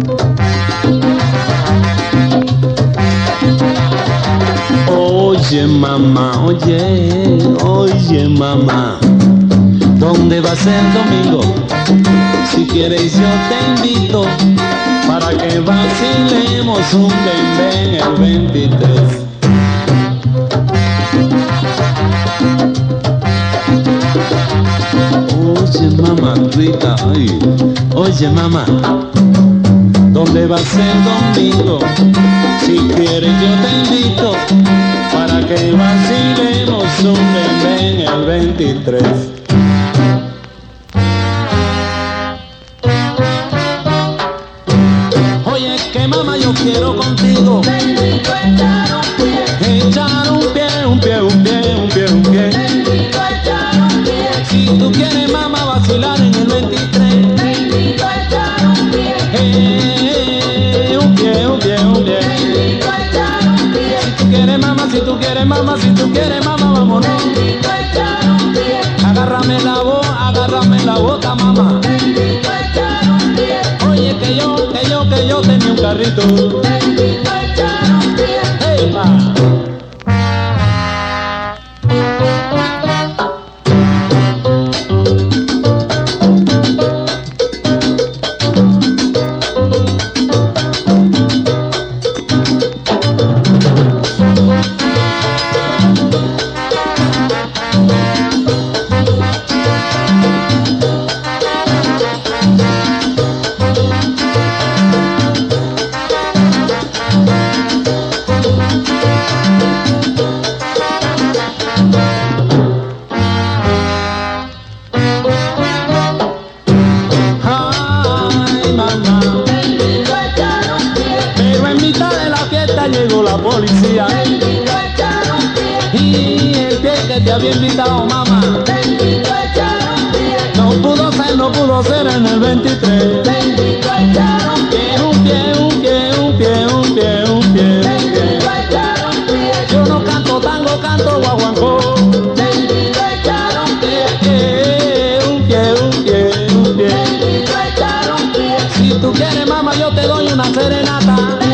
Oye mamá, oye mamá, ¿dónde va a ser domingo? Si quieres yo te invito para que vacilemos un bembé el 23. Oye mamá, Rita, ay, oye mamá, ¿dónde va a ser domingo? Si quieres yo te invito para que vacilemos un bembé el 23. Oye, que mamá yo quiero contigo Bendito echar un pie, echar un pie, un pie, un pie, un pie, un pie. bendito echar un pie, Si tú quieres mamá vacilar en el 23, bendito echar un pie, un pie, un pie, un pie. bendito echar un pie, Si tú quieres mamá, si tú quieres mamá, si tú quieres mamá, vámonos. bendito echar un pie, Agárrame la boca mamá. bendito echar un pie, Oye que yo tenía un carrito. bendito echar un pie. Hey, pa. Ay, mamá. Bendito echar un pie, Pero en mitad de la fiesta llegó la policía bendito echar un pie, y el pie que te había invitado mamá bendito echar un pie, no pudo ser en el 23. bendito echar un pie, Un pie, un pie, un pie, un pie, un pie, un bendito pie. echar un pie, Yo no canto tango, canto guaguancó. bendito echar un pie, Un pie, un pie, un pie. bendito echar un pie, Si tú quieres mamá yo te doy una serenata.